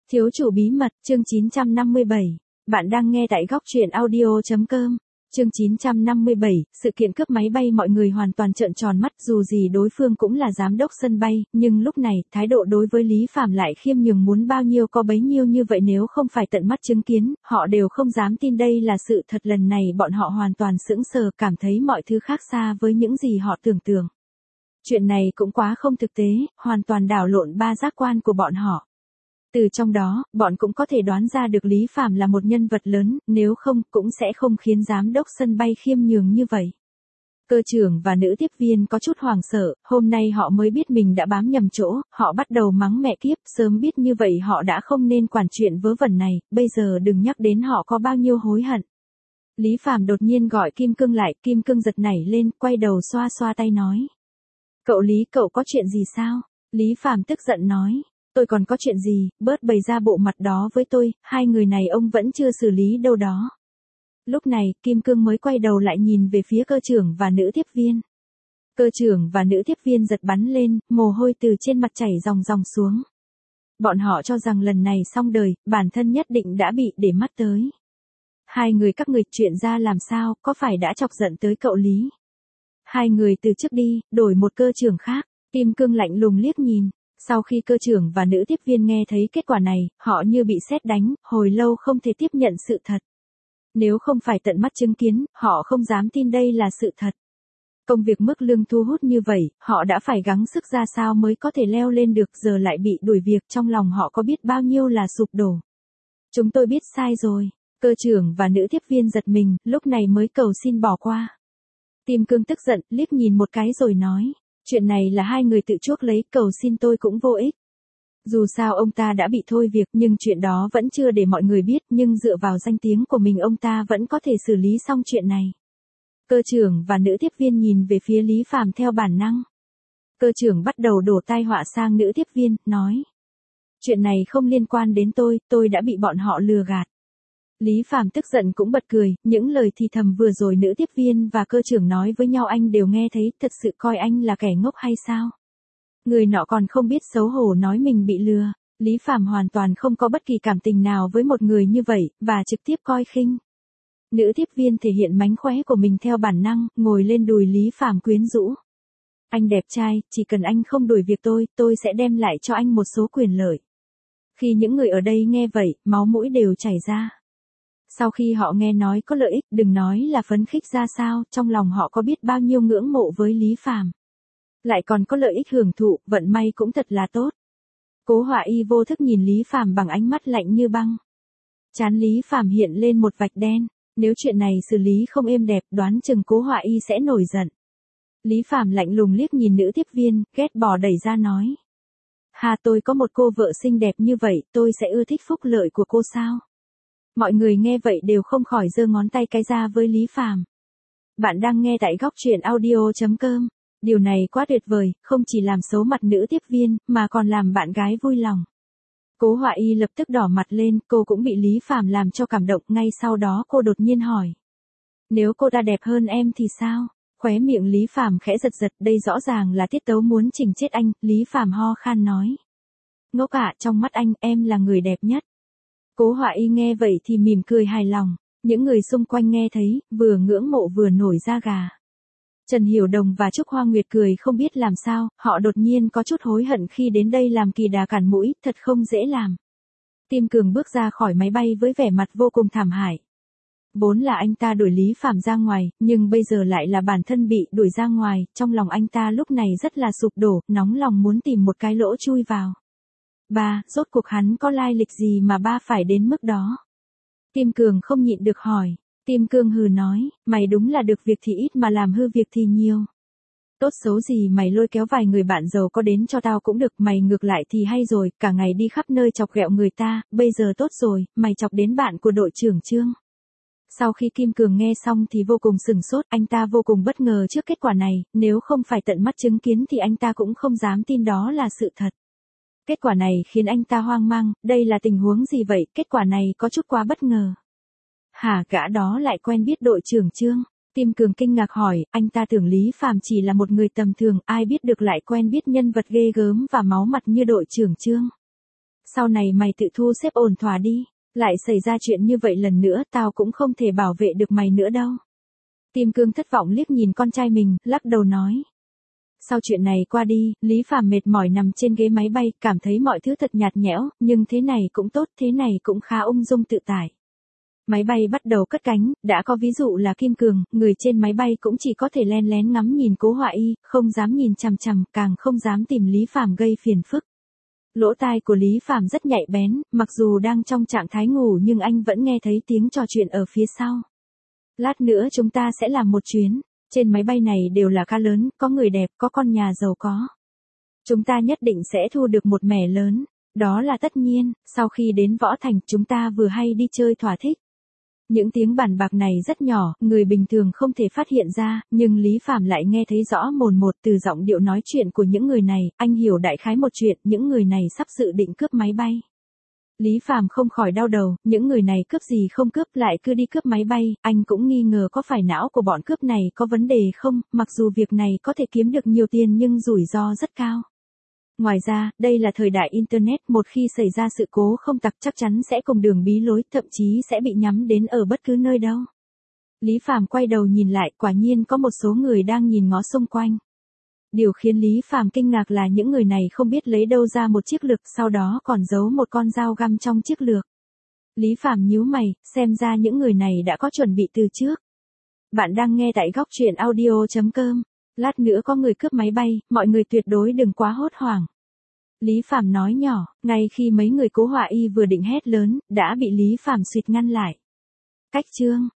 Thiếu chủ bí mật, chương 957. Bạn đang nghe tại góc truyện audio.com. Chương 957, sự kiện cướp máy bay mọi người hoàn toàn trợn tròn mắt, dù gì đối phương cũng là giám đốc sân bay, nhưng lúc này, thái độ đối với Lý Phàm lại khiêm nhường muốn bao nhiêu có bấy nhiêu, như vậy nếu không phải tận mắt chứng kiến, họ đều không dám tin đây là sự thật. Lần này bọn họ hoàn toàn sững sờ, cảm thấy mọi thứ khác xa với những gì họ tưởng tượng. Chuyện này cũng quá không thực tế, hoàn toàn đảo lộn ba giác quan của bọn họ. Từ trong đó, bọn cũng có thể đoán ra được Lý Phàm là một nhân vật lớn, nếu không, cũng sẽ không khiến giám đốc sân bay khiêm nhường như vậy. Cơ trưởng và nữ tiếp viên có chút hoảng sợ, hôm nay họ mới biết mình đã bám nhầm chỗ, họ bắt đầu mắng mẹ kiếp, sớm biết như vậy họ đã không nên quản chuyện vớ vẩn này, bây giờ đừng nhắc đến họ có bao nhiêu hối hận. Lý Phàm đột nhiên gọi Kim Cương lại, Kim Cương giật nảy lên, quay đầu xoa xoa tay nói. Cậu Lý, cậu có chuyện gì sao? Lý Phàm tức giận nói. Tôi còn có chuyện gì, bớt bày ra bộ mặt đó với tôi, hai người này ông vẫn chưa xử lý đâu đó. Lúc này, Kim Cương mới quay đầu lại nhìn về phía cơ trưởng và nữ tiếp viên. Cơ trưởng và nữ tiếp viên giật bắn lên, mồ hôi từ trên mặt chảy ròng ròng xuống. Bọn họ cho rằng lần này xong đời, bản thân nhất định đã bị để mắt tới. Hai người các người chuyện ra làm sao, có phải đã chọc giận tới cậu Lý? Hai người từ trước đi, đổi một cơ trưởng khác, Kim Cương lạnh lùng liếc nhìn. Sau khi cơ trưởng và nữ tiếp viên nghe thấy kết quả này, họ như bị sét đánh, hồi lâu không thể tiếp nhận sự thật. Nếu không phải tận mắt chứng kiến, họ không dám tin đây là sự thật. Công việc mức lương thu hút như vậy, họ đã phải gắng sức ra sao mới có thể leo lên được, giờ lại bị đuổi việc, trong lòng họ có biết bao nhiêu là sụp đổ. Chúng tôi biết sai rồi. Cơ trưởng và nữ tiếp viên giật mình, lúc này mới cầu xin bỏ qua. Kim Cương tức giận, liếc nhìn một cái rồi nói. Chuyện này là hai người tự chuốc lấy, cầu xin tôi cũng vô ích. Dù sao ông ta đã bị thôi việc, nhưng chuyện đó vẫn chưa để mọi người biết, nhưng dựa vào danh tiếng của mình ông ta vẫn có thể xử lý xong chuyện này. Cơ trưởng và nữ tiếp viên nhìn về phía Lý Phàm theo bản năng. Cơ trưởng bắt đầu đổ tai họa sang nữ tiếp viên, nói. Chuyện này không liên quan đến tôi đã bị bọn họ lừa gạt. Lý Phàm tức giận cũng bật cười, những lời thì thầm vừa rồi nữ tiếp viên và cơ trưởng nói với nhau anh đều nghe thấy, thật sự coi anh là kẻ ngốc hay sao? Người nọ còn không biết xấu hổ nói mình bị lừa, Lý Phàm hoàn toàn không có bất kỳ cảm tình nào với một người như vậy, và trực tiếp coi khinh. Nữ tiếp viên thể hiện mánh khóe của mình theo bản năng, ngồi lên đùi Lý Phàm quyến rũ. Anh đẹp trai, chỉ cần anh không đuổi việc tôi sẽ đem lại cho anh một số quyền lợi. Khi những người ở đây nghe vậy, máu mũi đều chảy ra. Sau khi họ nghe nói có lợi ích, đừng nói là phấn khích ra sao, trong lòng họ có biết bao nhiêu ngưỡng mộ với Lý Phàm. Lại còn có lợi ích hưởng thụ, vận may cũng thật là tốt. Cố Họa Y vô thức nhìn Lý Phàm bằng ánh mắt lạnh như băng. Trán Lý Phàm hiện lên một vạch đen, nếu chuyện này xử lý không êm đẹp, đoán chừng Cố Họa Y sẽ nổi giận. Lý Phàm lạnh lùng liếc nhìn nữ tiếp viên, ghét bỏ đẩy ra nói. Hà, tôi có một cô vợ xinh đẹp như vậy, tôi sẽ ưa thích phúc lợi của cô sao? Mọi người nghe vậy đều không khỏi giơ ngón tay cái ra với Lý Phàm. Bạn đang nghe tại góc truyện audio.com. Điều này quá tuyệt vời, không chỉ làm xấu mặt nữ tiếp viên, mà còn làm bạn gái vui lòng. Cố Họa Y lập tức đỏ mặt lên, cô cũng bị Lý Phàm làm cho cảm động, ngay sau đó cô đột nhiên hỏi. Nếu cô ta đẹp hơn em thì sao? Khóe miệng Lý Phàm khẽ giật giật, đây rõ ràng là tiết tấu muốn chỉnh chết anh, Lý Phàm ho khan nói. Ngốc ạ, trong mắt anh, em là người đẹp nhất. Cố Họa Y nghe vậy thì mỉm cười hài lòng, những người xung quanh nghe thấy, vừa ngưỡng mộ vừa nổi da gà. Trần Hiểu Đồng và Trúc Hoa Nguyệt cười không biết làm sao, họ đột nhiên có chút hối hận khi đến đây làm kỳ đà cản mũi, thật không dễ làm. Kim Cường bước ra khỏi máy bay với vẻ mặt vô cùng thảm hại. Vốn là anh ta đuổi Lý Phàm ra ngoài, nhưng bây giờ lại là bản thân bị đuổi ra ngoài, trong lòng anh ta lúc này rất là sụp đổ, nóng lòng muốn tìm một cái lỗ chui vào. Ba, rốt cuộc hắn có lai lịch gì mà ba phải đến mức đó? Kim Cường không nhịn được hỏi. Kim Cương hừ nói, mày đúng là được việc thì ít mà làm hư việc thì nhiều. Tốt xấu gì mày lôi kéo vài người bạn giàu có đến cho tao cũng được, mày ngược lại thì hay rồi, cả ngày đi khắp nơi chọc ghẹo người ta, bây giờ tốt rồi, mày chọc đến bạn của đội trưởng Trương. Sau khi Kim Cường nghe xong thì vô cùng sửng sốt, anh ta vô cùng bất ngờ trước kết quả này, nếu không phải tận mắt chứng kiến thì anh ta cũng không dám tin đó là sự thật. Kết quả này khiến anh ta hoang mang, đây là tình huống gì vậy, kết quả này có chút quá bất ngờ. Hả, gã đó lại quen biết đội trưởng Trương? Kim Cường kinh ngạc hỏi, anh ta tưởng Lý Phàm chỉ là một người tầm thường, ai biết được lại quen biết nhân vật ghê gớm và máu mặt như đội trưởng Trương. Sau này mày tự thu xếp ổn thỏa đi. Lại xảy ra chuyện như vậy lần nữa tao cũng không thể bảo vệ được mày nữa đâu. Kim Cương thất vọng liếc nhìn con trai mình, lắc đầu nói. Sau chuyện này qua đi, Lý Phàm mệt mỏi nằm trên ghế máy bay, cảm thấy mọi thứ thật nhạt nhẽo, nhưng thế này cũng tốt, thế này cũng khá ung dung tự tại. Máy bay bắt đầu cất cánh, đã có ví dụ là Kim Cường, người trên máy bay cũng chỉ có thể len lén ngắm nhìn Cố Họa Y, không dám nhìn chằm chằm, càng không dám tìm Lý Phàm gây phiền phức. Lỗ tai của Lý Phàm rất nhạy bén, mặc dù đang trong trạng thái ngủ nhưng anh vẫn nghe thấy tiếng trò chuyện ở phía sau. Lát nữa chúng ta sẽ làm một chuyến. Trên máy bay này đều là ca lớn, có người đẹp, có con nhà giàu có. Chúng ta nhất định sẽ thu được một mẻ lớn. Đó là tất nhiên, sau khi đến Võ Thành chúng ta vừa hay đi chơi thỏa thích. Những tiếng bàn bạc này rất nhỏ, người bình thường không thể phát hiện ra, nhưng Lý Phàm lại nghe thấy rõ mồn một từ giọng điệu nói chuyện của những người này, anh hiểu đại khái một chuyện, những người này sắp dự định cướp máy bay. Lý Phàm không khỏi đau đầu, những người này cướp gì không cướp lại cứ đi cướp máy bay, anh cũng nghi ngờ có phải não của bọn cướp này có vấn đề không, mặc dù việc này có thể kiếm được nhiều tiền nhưng rủi ro rất cao. Ngoài ra, đây là thời đại Internet, một khi xảy ra sự cố không tặc chắc chắn sẽ cùng đường bí lối, thậm chí sẽ bị nhắm đến ở bất cứ nơi đâu. Lý Phàm quay đầu nhìn lại, quả nhiên có một số người đang nhìn ngó xung quanh. Điều khiến Lý Phàm kinh ngạc là những người này không biết lấy đâu ra một chiếc lược, sau đó còn giấu một con dao găm trong chiếc lược. Lý Phàm nhíu mày, xem ra những người này đã có chuẩn bị từ trước. Bạn đang nghe tại góc truyện audio.com. Lát nữa có người cướp máy bay, mọi người tuyệt đối đừng quá hốt hoảng. Lý Phàm nói nhỏ, ngay khi mấy người Cố Họa Y vừa định hét lớn, đã bị Lý Phàm suýt ngăn lại. Cách chương